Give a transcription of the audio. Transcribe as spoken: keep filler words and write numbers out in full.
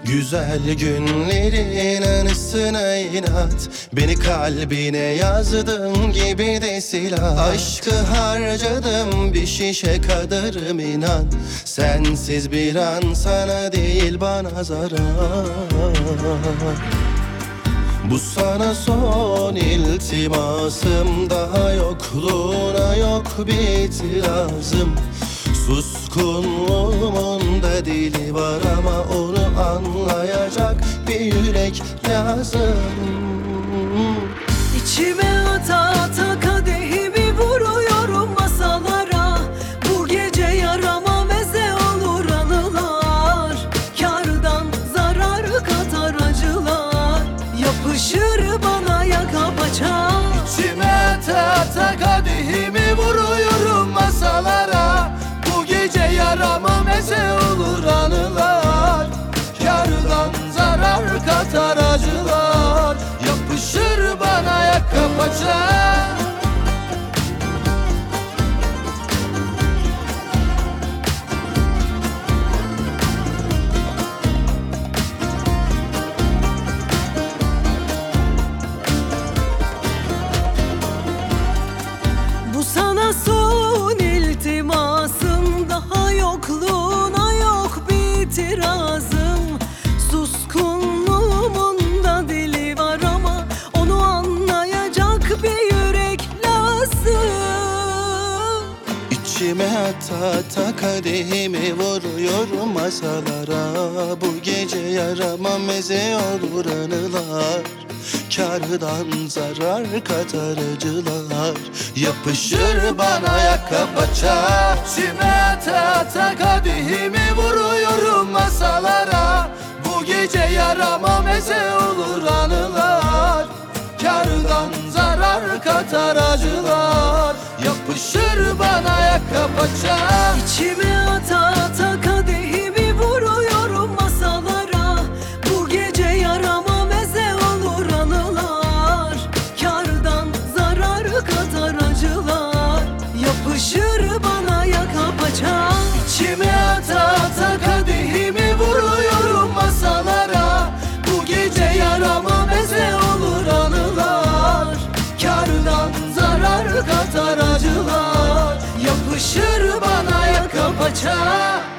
Güzel günlerin anısına inat, beni kalbine yazdım gibi de silah. Aşkı harcadım bir şişe kadarım inan. Sensiz bir an sana değil bana zarar. Bu sana son iltimasım, daha yokluğuna yok bir itirazım. Suskunluğumun da dili var ama onu anlayacak bir yürek lazım. İçime ata ata kadehimi vuruyorum masalara. Bu gece yarama meze olur anılar. Kârdan zarar katar acılar. Yapışır bana yaka paça. İçime ata ata kadehimi vuruyorum masalara. Bu gece yarama meze olur anılar. Kârdan zarar katar acılar. Yapışır bana yaka paça. Bu sana son iltimasım, daha yokluğuna yok bir itirazım. Suskunluğumun da dili var ama onu anlayacak bir yürek lazım. İçime ata ata kadehimi vuruyorum masalara. Bu gece yarama meze olur anılar. Kârdan zarar katar acılar. Yapışır bana yaka paça. İçime ata ata kadehimi vuruyorum masalara. Bu gece yarama meze olur anılar. Kârdan zarar katar acılar. Yapışır bana yaka paça. İçime ata ata kadehimi vuruyorum masalara. Bu gece yarama meze olur anılar. Kârdan zarar katar acılar. Yapışır bana yaka paça. İçime ata ata kadehimi vuruyorum masalara. Bu gece yarama meze olur anılar. Kârdan zarar katar acılar. Yapışır bana yaka paça.